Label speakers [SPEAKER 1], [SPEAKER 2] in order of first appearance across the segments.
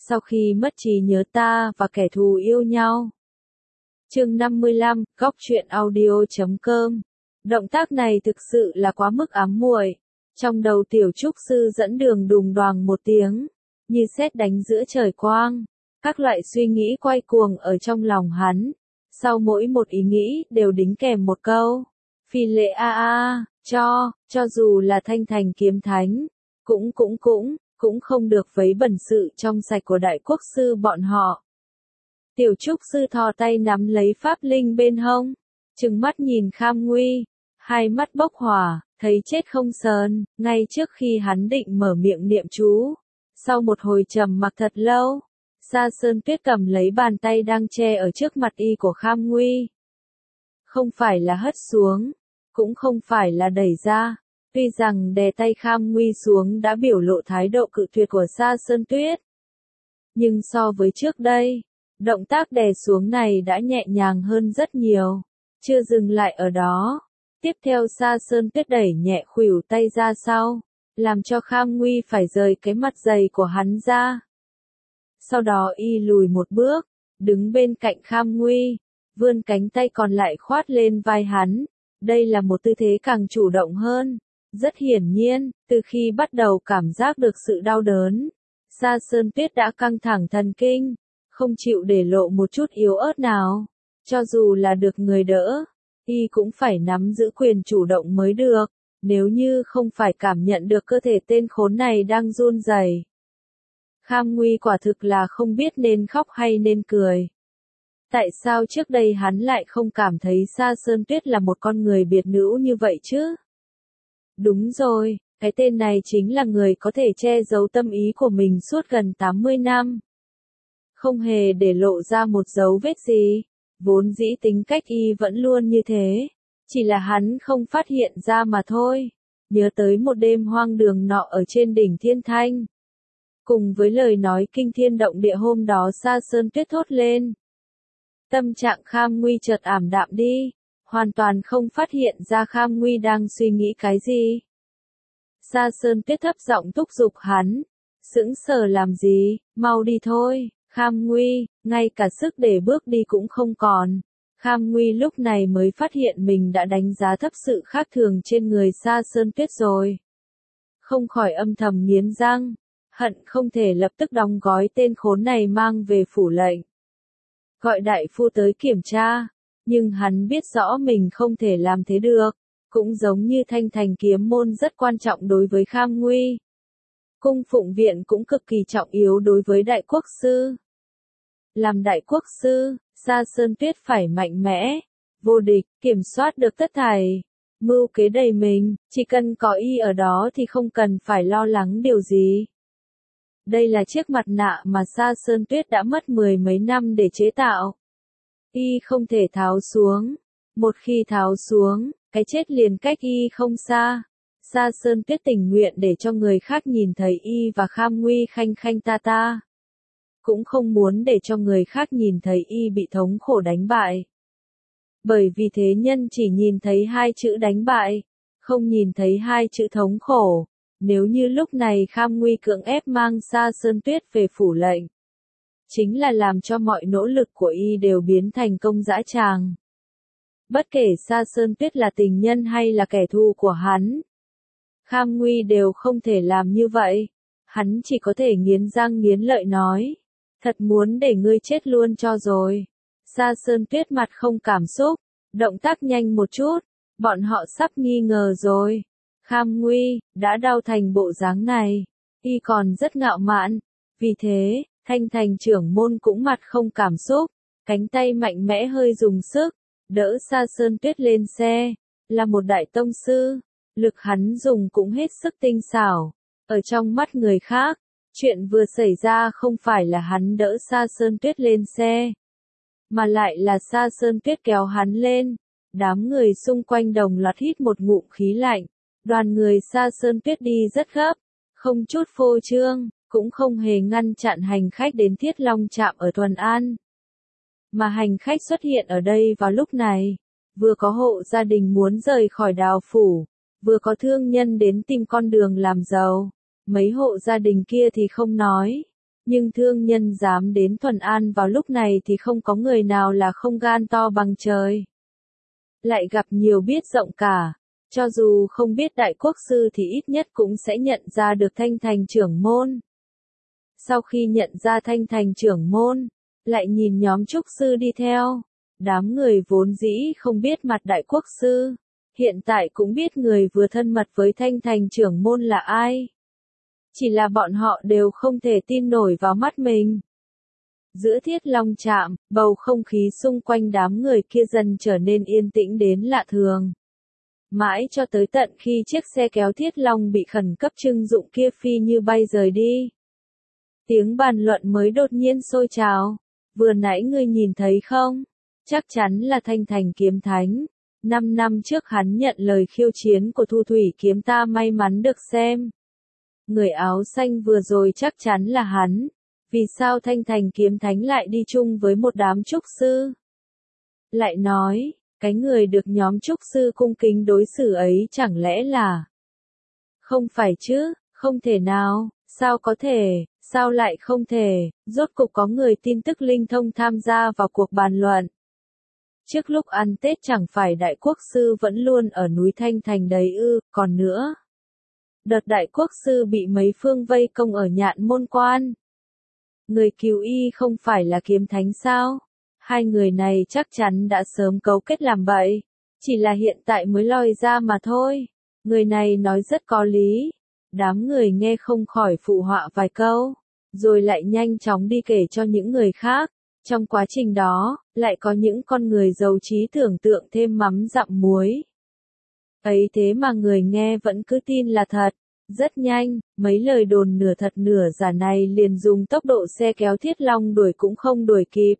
[SPEAKER 1] sau khi mất trí nhớ ta và kẻ thù yêu nhau. Chương 55, góc truyện audio.com. Động tác này thực sự là quá mức ám muội. Trong đầu tiểu trúc sư dẫn đường đùng đoàng một tiếng, như sét đánh giữa trời quang. Các loại suy nghĩ quay cuồng ở trong lòng hắn. Sau mỗi một ý nghĩ đều đính kèm một câu. Phi lệ cho dù là thanh thành kiếm thánh, cũng không được vấy bẩn sự trong sạch của đại quốc sư bọn họ. Tiểu trúc sư thò tay nắm lấy pháp linh bên hông, trừng mắt nhìn Kham Nguy, hai mắt bốc hỏa, thấy chết không sờn, ngay trước khi hắn định mở miệng niệm chú. Sau một hồi trầm mặc thật lâu, Sa Sơn Tuyết cầm lấy bàn tay đang che ở trước mặt y của Kham Nguy. Không phải là hất xuống, cũng không phải là đẩy ra. Tuy rằng đè tay Kham Nguy xuống đã biểu lộ thái độ cự tuyệt của Sa Sơn Tuyết, nhưng so với trước đây, động tác đè xuống này đã nhẹ nhàng hơn rất nhiều. Chưa dừng lại ở đó, tiếp theo Sa Sơn Tuyết đẩy nhẹ khuỷu tay ra sau, làm cho Kham Nguy phải rời cái mặt dày của hắn ra. Sau đó y lùi một bước, đứng bên cạnh Kham Nguy, vươn cánh tay còn lại khoát lên vai hắn. Đây là một tư thế càng chủ động hơn. Rất hiển nhiên, từ khi bắt đầu cảm giác được sự đau đớn, Sa Sơn Tuyết đã căng thẳng thần kinh, không chịu để lộ một chút yếu ớt nào. Cho dù là được người đỡ, y cũng phải nắm giữ quyền chủ động mới được, nếu như không phải cảm nhận được cơ thể tên khốn này đang run rẩy. Kham Nguy quả thực là không biết nên khóc hay nên cười. Tại sao trước đây hắn lại không cảm thấy Sa Sơn Tuyết là một con người biệt nữ như vậy chứ? Đúng rồi, cái tên này chính là người có thể che giấu tâm ý của mình suốt gần 80 năm. Không hề để lộ ra một dấu vết gì, vốn dĩ tính cách y vẫn luôn như thế, chỉ là hắn không phát hiện ra mà thôi. Nhớ tới một đêm hoang đường nọ ở trên đỉnh Thiên Thanh. Cùng với lời nói kinh thiên động địa hôm đó Sa Sơn Tuyết thốt lên. Tâm trạng Kham Nguy chợt ảm đạm đi, hoàn toàn không phát hiện ra Kham Nguy đang suy nghĩ cái gì. Sa Sơn Tuyết thấp giọng thúc giục hắn, sững sờ làm gì, mau đi thôi. Kham Nguy, ngay cả sức để bước đi cũng không còn. Kham Nguy lúc này mới phát hiện mình đã đánh giá thấp sự khác thường trên người Sa Sơn Tuyết rồi. Không khỏi âm thầm nghiến răng, hận không thể lập tức đóng gói tên khốn này mang về phủ lệnh. Gọi đại phu tới kiểm tra, nhưng hắn biết rõ mình không thể làm thế được, cũng giống như thanh thành kiếm môn rất quan trọng đối với Kham Nguy. Cung phụng viện cũng cực kỳ trọng yếu đối với đại quốc sư. Làm đại quốc sư, Sa Sơn Tuyết phải mạnh mẽ, vô địch, kiểm soát được tất thảy. Mưu kế đầy mình, chỉ cần có y ở đó thì không cần phải lo lắng điều gì. Đây là chiếc mặt nạ mà Sa Sơn Tuyết đã mất 10 mấy năm để chế tạo. Y không thể tháo xuống. Một khi tháo xuống, cái chết liền cách y không xa. Sa Sơn Tuyết tình nguyện để cho người khác nhìn thấy y và Kham Nguy khanh khanh ta ta. Cũng không muốn để cho người khác nhìn thấy y bị thống khổ đánh bại. Bởi vì thế nhân chỉ nhìn thấy hai chữ đánh bại, không nhìn thấy hai chữ thống khổ. Nếu như lúc này Kham Nguy cưỡng ép mang Sa Sơn Tuyết về phủ lệnh, chính là làm cho mọi nỗ lực của y đều biến thành công dã tràng. Bất kể Sa Sơn Tuyết là tình nhân hay là kẻ thù của hắn, Kham Nguy đều không thể làm như vậy. Hắn chỉ có thể nghiến răng nghiến lợi nói, thật muốn để ngươi chết luôn cho rồi. Sa Sơn Tuyết mặt không cảm xúc, động tác nhanh một chút, bọn họ sắp nghi ngờ rồi. Kham Nguy, đã đau thành bộ dáng này, y còn rất ngạo mạn, vì thế, thanh thành trưởng môn cũng mặt không cảm xúc, cánh tay mạnh mẽ hơi dùng sức, đỡ Sa Sơn Tuyết lên xe, là một đại tông sư, lực hắn dùng cũng hết sức tinh xảo, ở trong mắt người khác, chuyện vừa xảy ra không phải là hắn đỡ Sa Sơn Tuyết lên xe, mà lại là Sa Sơn Tuyết kéo hắn lên, đám người xung quanh đồng loạt hít một ngụm khí lạnh. Đoàn người Sa Sơn Tuyết đi rất gấp, không chút phô trương, cũng không hề ngăn chặn hành khách đến Thiết Long Trạm ở Thuần An. Mà hành khách xuất hiện ở đây vào lúc này, vừa có hộ gia đình muốn rời khỏi Đào Phủ, vừa có thương nhân đến tìm con đường làm giàu. Mấy hộ gia đình kia thì không nói, Nhưng thương nhân dám đến Thuần An vào lúc này thì không có người nào là không gan to bằng trời. Lại gặp nhiều biết rộng cả. Cho dù không biết đại quốc sư thì ít nhất cũng sẽ nhận ra được Thanh Thành trưởng môn. Sau khi nhận ra Thanh Thành trưởng môn, lại nhìn nhóm trúc sư đi theo. Đám người vốn dĩ không biết mặt đại quốc sư, hiện tại cũng biết người vừa thân mật với Thanh Thành trưởng môn là ai. Chỉ là bọn họ đều không thể tin nổi vào mắt mình. Giữa Thiết Long trạm, bầu không khí xung quanh đám người kia dần trở nên yên tĩnh đến lạ thường. Mãi cho tới tận khi chiếc xe kéo Thiết Long bị khẩn cấp trưng dụng kia phi như bay rời đi. Tiếng bàn luận mới đột nhiên sôi trào. Vừa nãy ngươi nhìn thấy không? Chắc chắn là Thanh Thành kiếm thánh. 5 năm trước hắn nhận lời khiêu chiến của Thu Thủy kiếm ta may mắn được xem. Người áo xanh vừa rồi chắc chắn là hắn. Vì sao Thanh Thành kiếm thánh lại đi chung với một đám trúc sư? Lại nói, cái người được nhóm trúc sư cung kính đối xử ấy chẳng lẽ là... Không phải chứ, không thể nào, sao có thể, sao lại không thể, rốt cục có người tin tức linh thông tham gia vào cuộc bàn luận. Trước lúc ăn Tết chẳng phải đại quốc sư vẫn luôn ở núi Thanh Thành đấy ư, còn nữa. Đợt đại quốc sư bị mấy phương vây công ở Nhạn Môn Quan. Người cứu y không phải là kiếm thánh sao? Hai người này chắc chắn đã sớm cấu kết làm bậy. Chỉ là hiện tại mới lòi ra mà thôi. Người này nói rất có lý. Đám người nghe không khỏi phụ họa vài câu. Rồi lại nhanh chóng đi kể cho những người khác. Trong quá trình đó, lại có những con người giàu trí tưởng tượng thêm mắm dặm muối. Ấy thế mà người nghe vẫn cứ tin là thật. Rất nhanh, mấy lời đồn nửa thật nửa giả này liền dùng tốc độ xe kéo Thiết Long đuổi cũng không đuổi kịp.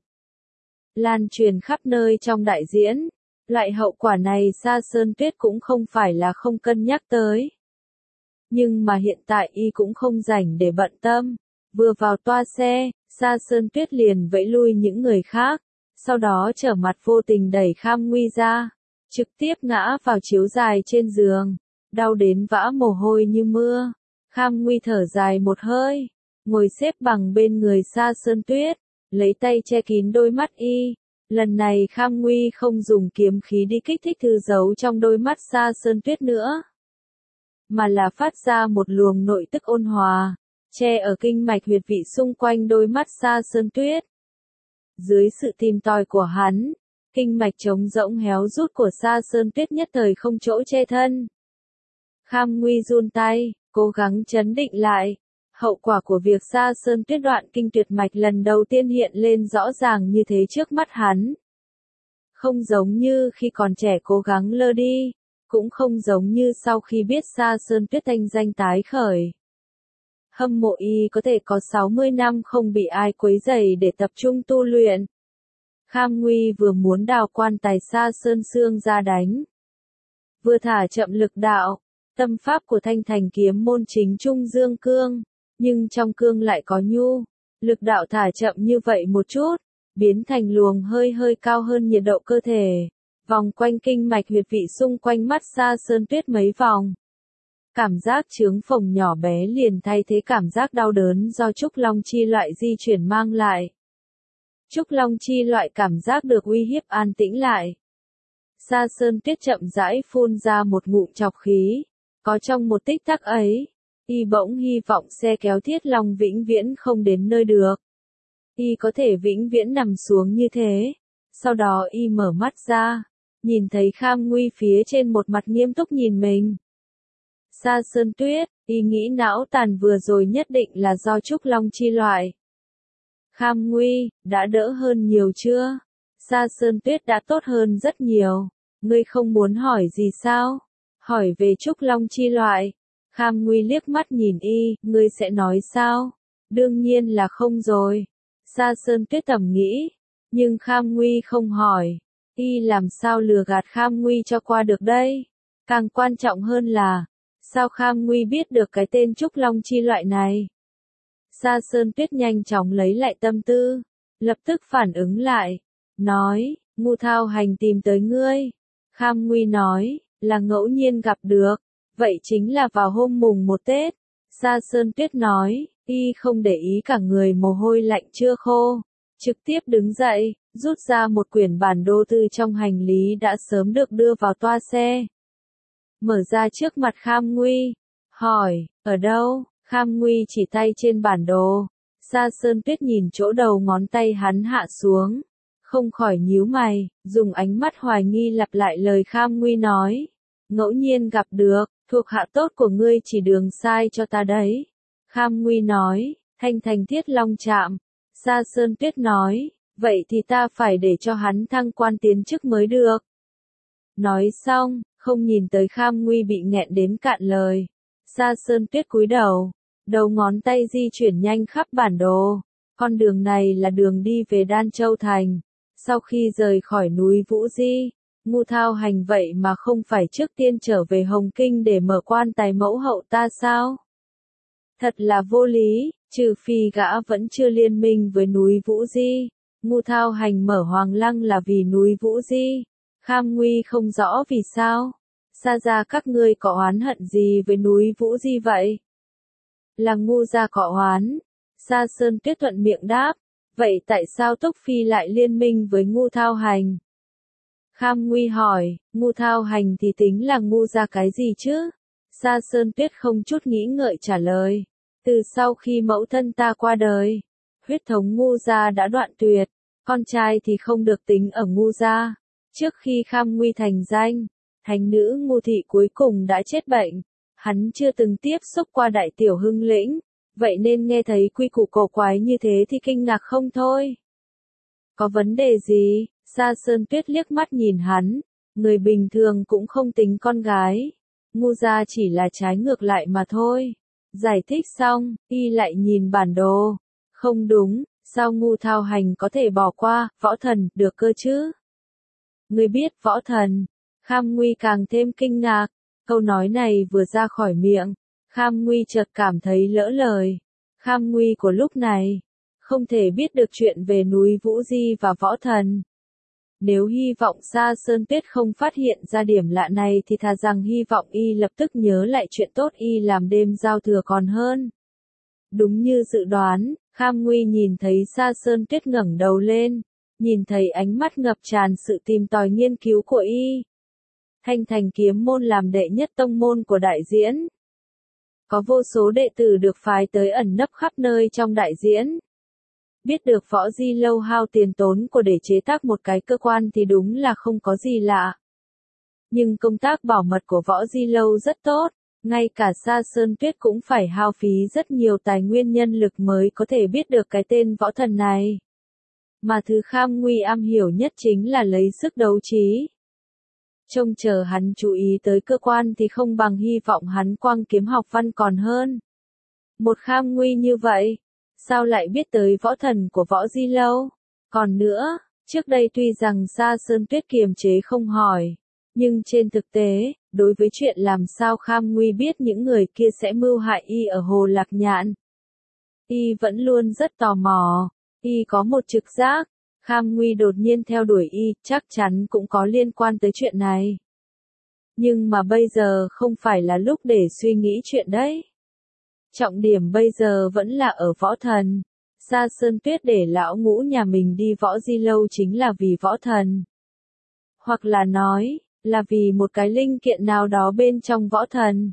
[SPEAKER 1] Lan truyền khắp nơi trong đại diễn. Loại hậu quả này Sa Sơn Tuyết cũng không phải là không cân nhắc tới. Nhưng mà hiện tại y cũng không rảnh để bận tâm. Vừa vào toa xe, Sa Sơn Tuyết liền vẫy lui những người khác. Sau đó trở mặt vô tình đẩy Kham Nguy ra. Trực tiếp ngã vào chiếu dài trên giường. Đau đến vã mồ hôi như mưa. Kham Nguy thở dài một hơi. Ngồi xếp bằng bên người Sa Sơn Tuyết. Lấy tay che kín đôi mắt y. Lần này Kham Nguy không dùng kiếm khí đi kích thích thư giấu trong đôi mắt Sa Sơn Tuyết nữa. Mà là phát ra một luồng nội tức ôn hòa. Che ở kinh mạch huyệt vị xung quanh đôi mắt Sa Sơn Tuyết. Dưới sự tìm tòi của hắn, kinh mạch trống rỗng héo rút của Sa Sơn Tuyết nhất thời không chỗ che thân. Kham Nguy run tay, cố gắng trấn định lại. Hậu quả của việc Sa Sơn Tuyết đoạn kinh tuyệt mạch lần đầu tiên hiện lên rõ ràng như thế trước mắt hắn. Không giống như khi còn trẻ cố gắng lơ đi, cũng không giống như sau khi biết Sa Sơn Tuyết thanh danh tái khởi. Hâm mộ y có thể có 60 năm không bị ai quấy rầy để tập trung tu luyện. Kham Nguy vừa muốn đào quan tài Sa Sơn Xương ra đánh. Vừa thả chậm lực đạo, tâm pháp của Thanh Thành kiếm môn chính trung dương cương. Nhưng trong cương lại có nhu, lực đạo thả chậm như vậy một chút, biến thành luồng hơi hơi cao hơn nhiệt độ cơ thể, vòng quanh kinh mạch huyệt vị xung quanh mắt Sa Sơn Tuyết mấy vòng. Cảm giác chướng phồng nhỏ bé liền thay thế cảm giác đau đớn do trúc long chi loại di chuyển mang lại. Trúc long chi loại cảm giác được uy hiếp an tĩnh lại. Sa Sơn Tuyết chậm rãi phun ra một ngụm trọc khí, có trong một tích tắc ấy. Y bỗng hy vọng xe kéo Thiết Long vĩnh viễn không đến nơi được. Y có thể vĩnh viễn nằm xuống như thế. Sau đó y mở mắt ra, nhìn thấy Kham Nguy phía trên một mặt nghiêm túc nhìn mình. Sa Sơn Tuyết, y nghĩ não tàn vừa rồi nhất định là do trúc long chi loại. Kham Nguy, đã đỡ hơn nhiều chưa? Sa Sơn Tuyết đã tốt hơn rất nhiều. Ngươi không muốn hỏi gì sao? Hỏi về trúc long chi loại. Kham Nguy liếc mắt nhìn y, ngươi sẽ nói sao? Đương nhiên là không rồi. Sa Sơn Tuyết thầm nghĩ. Nhưng Kham Nguy không hỏi. Y làm sao lừa gạt Kham Nguy cho qua được đây? Càng quan trọng hơn là, sao Kham Nguy biết được cái tên trúc long chi loại này? Sa Sơn Tuyết nhanh chóng lấy lại tâm tư. Lập tức phản ứng lại. Nói, Ngu Thao Hành tìm tới ngươi. Kham Nguy nói, là ngẫu nhiên gặp được. Vậy chính là vào hôm mùng 1 Tết. Sa Sơn Tuyết nói, Y không để ý cả người mồ hôi lạnh chưa khô, trực tiếp đứng dậy, rút ra một quyển bản đồ từ trong hành lý đã sớm được đưa vào toa xe. Mở ra trước mặt Kham Nguy, hỏi, ở đâu? Kham Nguy chỉ tay trên bản đồ. Sa Sơn Tuyết nhìn chỗ đầu ngón tay hắn hạ xuống, không khỏi nhíu mày, dùng ánh mắt hoài nghi lặp lại lời Kham Nguy nói. Ngẫu nhiên gặp được, thuộc hạ tốt của ngươi chỉ đường sai cho ta đấy. Kham Nguy nói, Thanh Thành Thiết Long Trạm. Sa Sơn Tuyết nói, vậy thì ta phải để cho hắn thăng quan tiến chức mới được. Nói xong, không nhìn tới Kham Nguy bị nghẹn đến cạn lời. Sa Sơn Tuyết cúi đầu, đầu ngón tay di chuyển nhanh khắp bản đồ. Con đường này là đường đi về Đan Châu Thành. Sau khi rời khỏi núi Vũ Di, Ngưu Thao Hành vậy mà không phải trước tiên trở về Hồng Kinh để mở quan tài mẫu hậu ta sao? Thật là vô lý, trừ phi gã vẫn chưa liên minh với núi Vũ Di. Ngưu Thao Hành mở Hoàng Lăng là vì núi Vũ Di. Kham Nguy không rõ vì sao. Sa gia các ngươi có oán hận gì với núi Vũ Di vậy? Là Ngưu gia có oán. Sa Sơn Tuyết thuận miệng đáp. Vậy tại sao Túc Phi lại liên minh với Ngưu Thao Hành? Kham Nguy hỏi, Ngưu Thao Hành thì tính là Ngưu gia cái gì chứ? Sa Sơn Tuyết không chút nghĩ ngợi trả lời. Từ sau khi mẫu thân ta qua đời, huyết thống Ngưu gia đã đoạn tuyệt, con trai thì không được tính ở Ngưu gia. Trước khi Kham Nguy thành danh, thánh nữ Ngưu thị cuối cùng đã chết bệnh. Hắn chưa từng tiếp xúc qua Đại Tiểu Hưng Lĩnh, vậy nên nghe thấy quy củ cổ quái như thế thì kinh ngạc không thôi. Có vấn đề gì? Sa Sơn Tuyết liếc mắt nhìn hắn, người bình thường cũng không tính con gái. Ngưu gia chỉ là trái ngược lại mà thôi. Giải thích xong, y lại nhìn bản đồ. Không đúng, sao Ngưu Thao Hành có thể bỏ qua võ thần được cơ chứ? Người biết võ thần? Kham Nguy càng thêm kinh ngạc. Câu nói này vừa ra khỏi miệng, Kham Nguy chợt cảm thấy lỡ lời. Kham Nguy của lúc này không thể biết được chuyện về núi Vũ Di và võ thần. Nếu hy vọng Sa Sơn Tuyết không phát hiện ra điểm lạ này thì thà rằng hy vọng y lập tức nhớ lại chuyện tốt y làm đêm giao thừa còn hơn. Đúng như dự đoán, Kham Nguy nhìn thấy Sa Sơn Tuyết ngẩng đầu lên, nhìn thấy ánh mắt ngập tràn sự tìm tòi nghiên cứu của y. Thanh Thành kiếm môn làm đệ nhất tông môn của đại diễn. Có vô số đệ tử được phái tới ẩn nấp khắp nơi trong đại diễn. Biết được Võ Di Lâu hao tiền tốn của để chế tác một cái cơ quan thì đúng là không có gì lạ. Nhưng công tác bảo mật của Võ Di Lâu rất tốt, ngay cả Sa Sơn Tuyết cũng phải hao phí rất nhiều tài nguyên nhân lực mới có thể biết được cái tên võ thần này. Mà thứ Kham Nguy am hiểu nhất chính là lấy sức đấu trí. Trông chờ hắn chú ý tới cơ quan thì không bằng hy vọng hắn quang kiếm học văn còn hơn. Một Kham Nguy như vậy, sao lại biết tới võ thần của Võ Di Lâu? Còn nữa, trước đây tuy rằng Sa Sơn Tuyết kiềm chế không hỏi, nhưng trên thực tế, đối với chuyện làm sao Kham Nguy biết những người kia sẽ mưu hại y ở Hồ Lạc Nhạn, y vẫn luôn rất tò mò. Y có một trực giác, Kham Nguy đột nhiên theo đuổi y, chắc chắn cũng có liên quan tới chuyện này. Nhưng mà bây giờ không phải là lúc để suy nghĩ chuyện đấy. Trọng điểm bây giờ vẫn là ở võ thần. Sa Sơn Tuyết để lão Ngũ nhà mình đi Võ Di Lâu chính là vì võ thần. Hoặc là nói, là vì một cái linh kiện nào đó bên trong võ thần.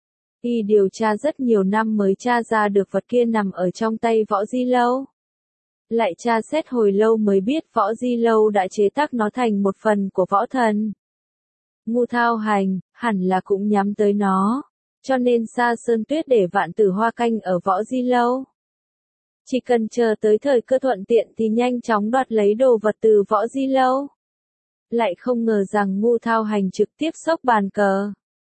[SPEAKER 1] Y điều tra rất nhiều năm mới tra ra được vật kia nằm ở trong tay Võ Di Lâu. Lại tra xét hồi lâu mới biết Võ Di Lâu đã chế tác nó thành một phần của võ thần. Ngưu Thao Hành, hẳn là cũng nhắm tới nó. Cho nên Sa Sơn Tuyết để Vạn Tử Hoa canh ở Võ Di Lâu. Chỉ cần chờ tới thời cơ thuận tiện thì nhanh chóng đoạt lấy đồ vật từ Võ Di Lâu. Lại không ngờ rằng Ngưu Thao Hành trực tiếp xốc bàn cờ.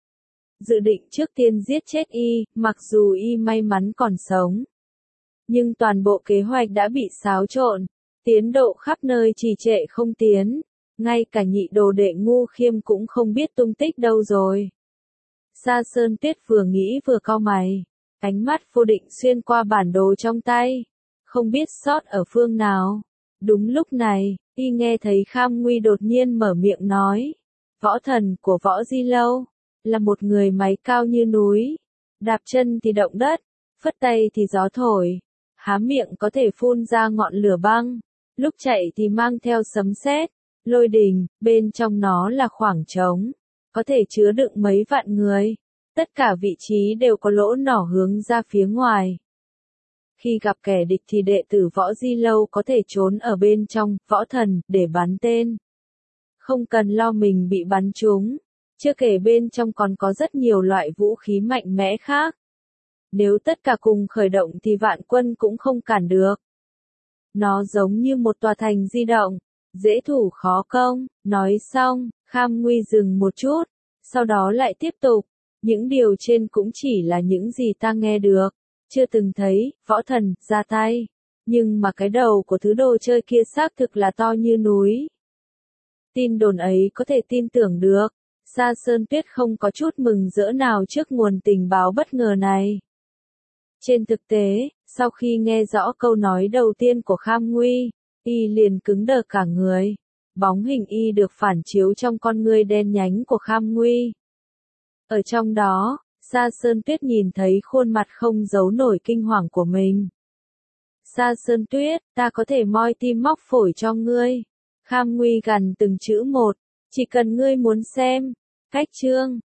[SPEAKER 1] Dự định trước tiên giết chết y, mặc dù y may mắn còn sống. Nhưng toàn bộ kế hoạch đã bị xáo trộn, tiến độ khắp nơi trì trệ không tiến, ngay cả nhị đồ đệ Ngưu Khiêm cũng không biết tung tích đâu rồi. Sa Sơn Tuyết vừa nghĩ vừa cau mày, ánh mắt vô định xuyên qua bản đồ trong tay, không biết sót ở phương nào. Đúng lúc này, y nghe thấy Kham Nguy đột nhiên mở miệng nói, võ thần của Võ Di Lâu, là một người máy cao như núi, đạp chân thì động đất, phất tay thì gió thổi, há miệng có thể phun ra ngọn lửa băng, lúc chạy thì mang theo sấm sét, lôi đình, bên trong nó là khoảng trống, có thể chứa đựng mấy vạn người. Tất cả vị trí đều có lỗ nỏ hướng ra phía ngoài. Khi gặp kẻ địch thì đệ tử Võ Di Lâu có thể trốn ở bên trong, võ thần, để bắn tên. Không cần lo mình bị bắn trúng. Chưa kể bên trong còn có rất nhiều loại vũ khí mạnh mẽ khác. Nếu tất cả cùng khởi động thì vạn quân cũng không cản được. Nó giống như một tòa thành di động, dễ thủ khó công. Nói xong, Kham Nguy dừng một chút, sau đó lại tiếp tục. Những điều trên cũng chỉ là những gì ta nghe được, chưa từng thấy, võ thần, ra tay. Nhưng mà cái đầu của thứ đồ chơi kia xác thực là to như núi. Tin đồn ấy có thể tin tưởng được. Sa Sơn Tuyết không có chút mừng rỡ nào trước nguồn tình báo bất ngờ này. Trên thực tế, sau khi nghe rõ câu nói đầu tiên của Kham Nguy, y liền cứng đờ cả người. Bóng hình y được phản chiếu trong con ngươi đen nhánh của Kham Nguy. Ở trong đó, Sa Sơn Tuyết nhìn thấy khuôn mặt không giấu nổi kinh hoàng của mình. Sa Sơn Tuyết, ta có thể moi tim móc phổi cho ngươi. Kham Nguy gằn từng chữ một, chỉ cần ngươi muốn xem. Cách chương